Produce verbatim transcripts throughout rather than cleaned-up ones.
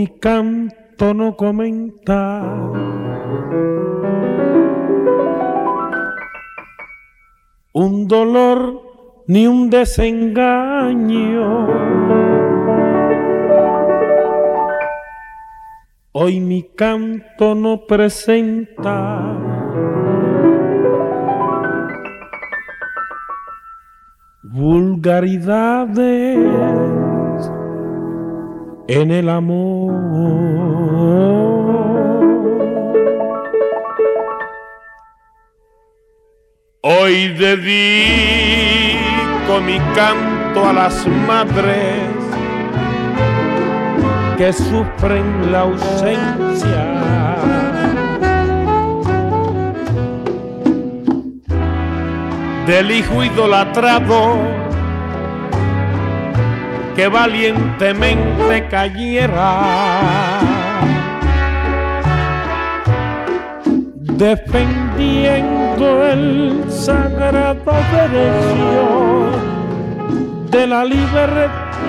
mi canto no comenta un dolor ni un desengaño. Hoy mi canto no presenta vulgaridades en el amor. Hoy dedico mi canto a las madres que sufren la ausencia del hijo idolatrado que valientemente cayera defendiendo el sagrado derecho de la libertad.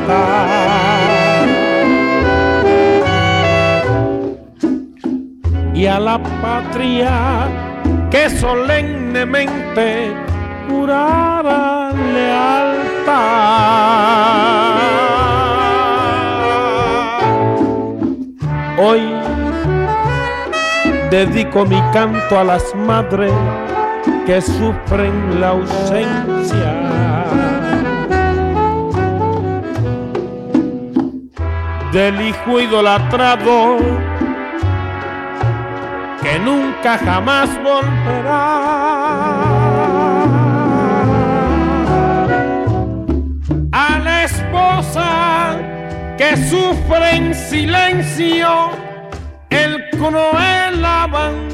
Y a la patria que solemnemente jurara lealtad. Hoy dedico mi canto a las madres que sufren la ausencia del hijo idolatrado que nunca jamás volverá, a la esposa que sufre en silencio el cruel abandono,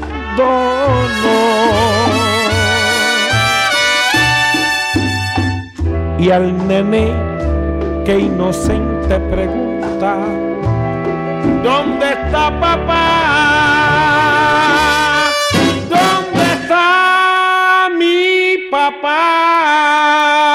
y al nene que inocente pregunta ¿dónde está papá? ¿Dónde está mi papá?